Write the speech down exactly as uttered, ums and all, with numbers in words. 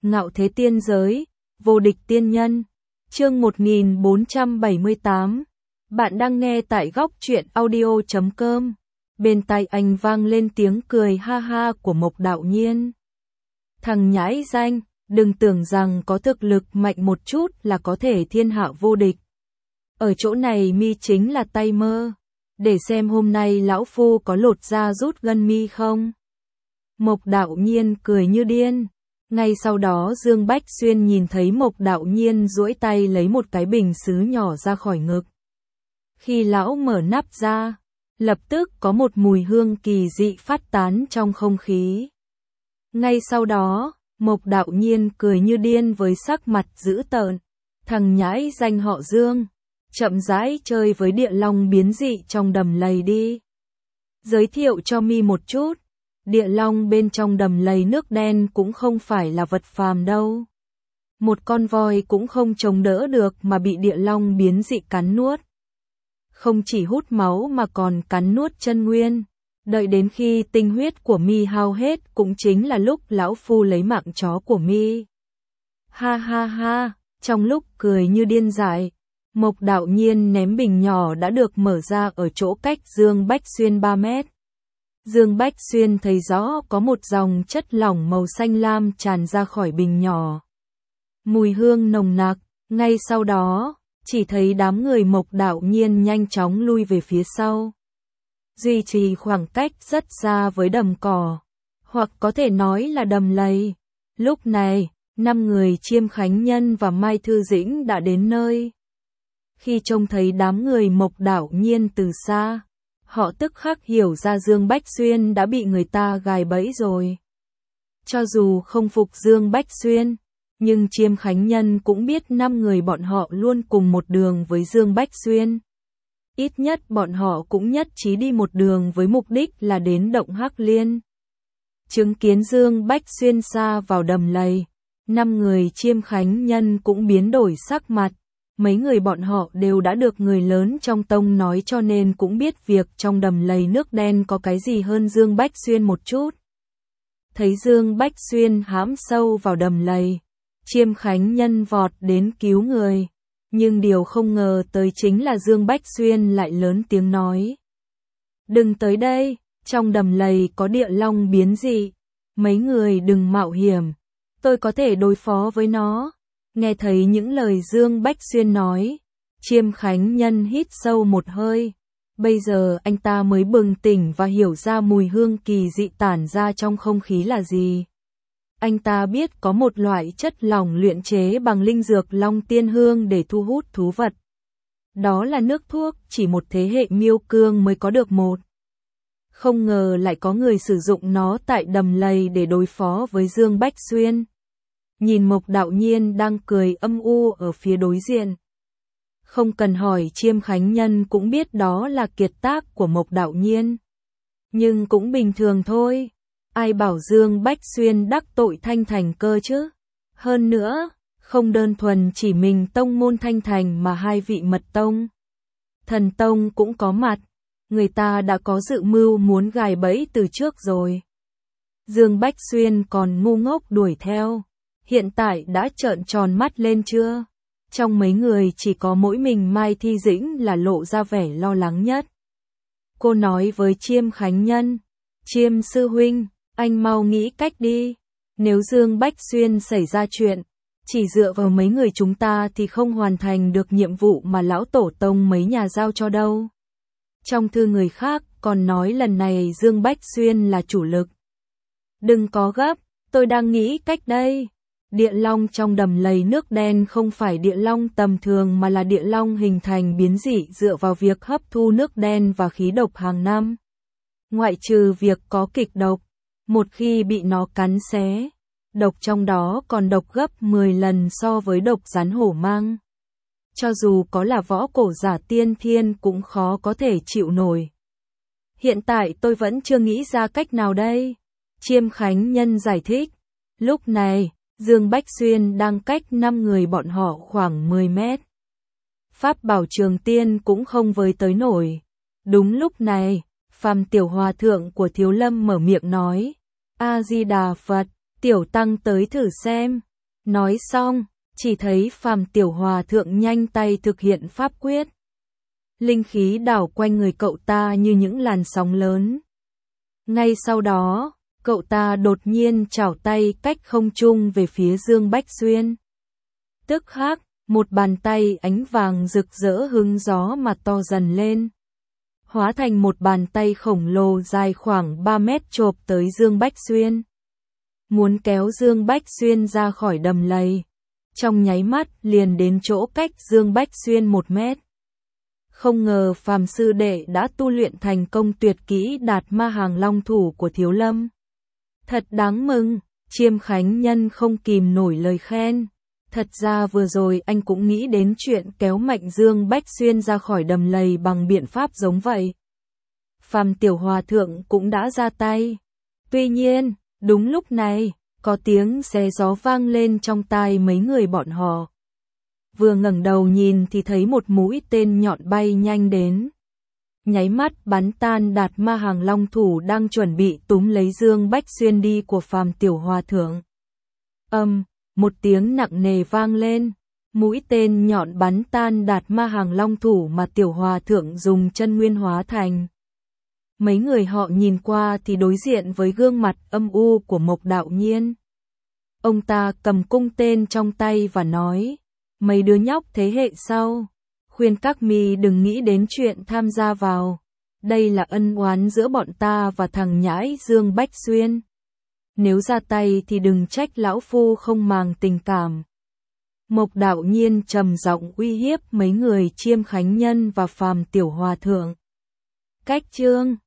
Ngạo thế tiên giới, vô địch tiên nhân. Chương một nghìn bốn trăm bảy mươi tám. Bạn đang nghe tại góc truyện audio chấm com. Bên tai anh vang lên tiếng cười ha ha của Mộc Đạo Nhiên. Thằng nhãi danh, đừng tưởng rằng có thực lực mạnh một chút là có thể thiên hạ vô địch. Ở chỗ này mi chính là tay mơ. Để xem hôm nay lão phu có lột da rút gân mi không. Mộc Đạo Nhiên cười như điên. Ngay sau đó Dương Bách Xuyên nhìn thấy Mộc Đạo Nhiên duỗi tay lấy một cái bình sứ nhỏ ra khỏi ngực. Khi lão mở nắp ra, lập tức có một mùi hương kỳ dị phát tán trong không khí. Ngay sau đó, Mộc Đạo Nhiên cười như điên với sắc mặt dữ tợn. Thằng nhãi danh họ Dương, chậm rãi chơi với địa long biến dị trong đầm lầy đi. Giới thiệu cho mi một chút. Địa long bên trong đầm lầy nước đen cũng không phải là vật phàm đâu. Một con voi cũng không chống đỡ được mà bị địa long biến dị cắn nuốt. Không chỉ hút máu mà còn cắn nuốt chân nguyên. Đợi đến khi tinh huyết của mi hao hết cũng chính là lúc lão phu lấy mạng chó của mi. Ha ha ha, trong lúc cười như điên dại, Mộc Đạo Nhiên ném bình nhỏ đã được mở ra ở chỗ cách Dương Bách Xuyên ba mét. Dương Bách Xuyên thấy rõ có một dòng chất lỏng màu xanh lam tràn ra khỏi bình nhỏ. Mùi hương nồng nặc, ngay sau đó, chỉ thấy đám người Mộc Đạo Nhiên nhanh chóng lui về phía sau. Duy trì khoảng cách rất xa với đầm cỏ, hoặc có thể nói là đầm lầy. Lúc này, năm người Chiêm Khánh Nhân và Mai Thư Dĩnh đã đến nơi. Khi trông thấy đám người Mộc Đạo Nhiên từ xa, họ tức khắc hiểu ra Dương Bách Xuyên đã bị người ta gài bẫy rồi. Cho dù không phục Dương Bách Xuyên, nhưng Chiêm Khánh Nhân cũng biết năm người bọn họ luôn cùng một đường với Dương Bách Xuyên. Ít nhất bọn họ cũng nhất trí đi một đường với mục đích là đến động Hắc Liên. Chứng kiến Dương Bách Xuyên xa vào đầm lầy, năm người Chiêm Khánh Nhân cũng biến đổi sắc mặt. Mấy người bọn họ đều đã được người lớn trong tông nói cho nên cũng biết việc trong đầm lầy nước đen có cái gì hơn Dương Bách Xuyên một chút. Thấy Dương Bách Xuyên hãm sâu vào đầm lầy, Chiêm Khánh Nhân vọt đến cứu người. Nhưng điều không ngờ tới chính là Dương Bách Xuyên lại lớn tiếng nói. Đừng tới đây, trong đầm lầy có địa long biến dị. Mấy người đừng mạo hiểm, tôi có thể đối phó với nó. Nghe thấy những lời Dương Bách Xuyên nói, Chiêm Khánh Nhân hít sâu một hơi. Bây giờ anh ta mới bừng tỉnh và hiểu ra mùi hương kỳ dị tản ra trong không khí là gì. Anh ta biết có một loại chất lỏng luyện chế bằng linh dược long tiên hương để thu hút thú vật. Đó là nước thuốc chỉ một thế hệ miêu cương mới có được một. Không ngờ lại có người sử dụng nó tại đầm lầy để đối phó với Dương Bách Xuyên. Nhìn Mộc Đạo Nhiên đang cười âm u ở phía đối diện. Không cần hỏi Chiêm Khánh Nhân cũng biết đó là kiệt tác của Mộc Đạo Nhiên. Nhưng cũng bình thường thôi. Ai bảo Dương Bách Xuyên đắc tội Thanh Thành cơ chứ? Hơn nữa, không đơn thuần chỉ mình tông môn Thanh Thành mà hai vị mật tông. Thần tông cũng có mặt. Người ta đã có dự mưu muốn gài bẫy từ trước rồi. Dương Bách Xuyên còn ngu ngốc đuổi theo. Hiện tại đã trợn tròn mắt lên chưa? Trong mấy người chỉ có mỗi mình Mai Thi Dĩnh là lộ ra vẻ lo lắng nhất. Cô nói với Chiêm Khánh Nhân, Chiêm sư huynh, anh mau nghĩ cách đi. Nếu Dương Bách Xuyên xảy ra chuyện, chỉ dựa vào mấy người chúng ta thì không hoàn thành được nhiệm vụ mà lão tổ tông mấy nhà giao cho đâu. Trong thư người khác còn nói lần này Dương Bách Xuyên là chủ lực. Đừng có gấp, tôi đang nghĩ cách đây. Địa long trong đầm lầy nước đen không phải địa long tầm thường mà là địa long hình thành biến dị dựa vào việc hấp thu nước đen và khí độc hàng năm. Ngoại trừ việc có kịch độc, một khi bị nó cắn xé, độc trong đó còn độc gấp mười lần so với độc rắn hổ mang. Cho dù có là võ cổ giả tiên thiên cũng khó có thể chịu nổi. Hiện tại tôi vẫn chưa nghĩ ra cách nào đây. Chiêm Khánh Nhân giải thích. Lúc này, Dương Bách Xuyên đang cách năm người bọn họ khoảng mười mét. Pháp bảo trường tiên cũng không với tới nổi. Đúng lúc này, Phàm tiểu hòa thượng của Thiếu Lâm mở miệng nói. A-di-đà Phật, tiểu tăng tới thử xem. Nói xong, chỉ thấy Phàm Tiểu Hòa Thượng nhanh tay thực hiện pháp quyết. Linh khí đảo quanh người cậu ta như những làn sóng lớn. Ngay sau đó, cậu ta đột nhiên chảo tay cách không trung về phía Dương Bách Xuyên. Tức khắc, một bàn tay ánh vàng rực rỡ hứng gió mà to dần lên. Hóa thành một bàn tay khổng lồ dài khoảng ba mét chộp tới Dương Bách Xuyên. Muốn kéo Dương Bách Xuyên ra khỏi đầm lầy. Trong nháy mắt liền đến chỗ cách Dương Bách Xuyên một mét. Không ngờ Phàm sư đệ đã tu luyện thành công tuyệt kỹ Đạt Ma Hàng Long Thủ của Thiếu Lâm. Thật đáng mừng, Chiêm Khánh Nhân không kìm nổi lời khen. Thật ra vừa rồi anh cũng nghĩ đến chuyện kéo mạnh Dương Bách Xuyên ra khỏi đầm lầy bằng biện pháp giống vậy. Phàm Tiểu Hòa Thượng cũng đã ra tay. Tuy nhiên, đúng lúc này, có tiếng xé gió vang lên trong tai mấy người bọn họ. Vừa ngẩng đầu nhìn thì thấy một mũi tên nhọn bay nhanh đến. Nháy mắt bắn tan Đạt Ma Hàng Long Thủ đang chuẩn bị túm lấy Dương Bách Xuyên đi của Phàm Tiểu Hòa Thượng. Âm, một tiếng nặng nề vang lên. Mũi tên nhọn bắn tan Đạt Ma Hàng Long Thủ mà Tiểu Hòa Thượng dùng chân nguyên hóa thành. Mấy người họ nhìn qua thì đối diện với gương mặt âm u của Mộc Đạo Nhiên. Ông ta cầm cung tên trong tay và nói, mấy đứa nhóc thế hệ sau, khuyên các mi đừng nghĩ đến chuyện tham gia vào. Đây là ân oán giữa bọn ta và thằng nhãi Dương Bách Xuyên. Nếu ra tay thì đừng trách lão phu không màng tình cảm. Mộc Đạo Nhiên trầm giọng uy hiếp mấy người Chiêm Khánh Nhân và Phàm Tiểu Hòa Thượng. Cách chương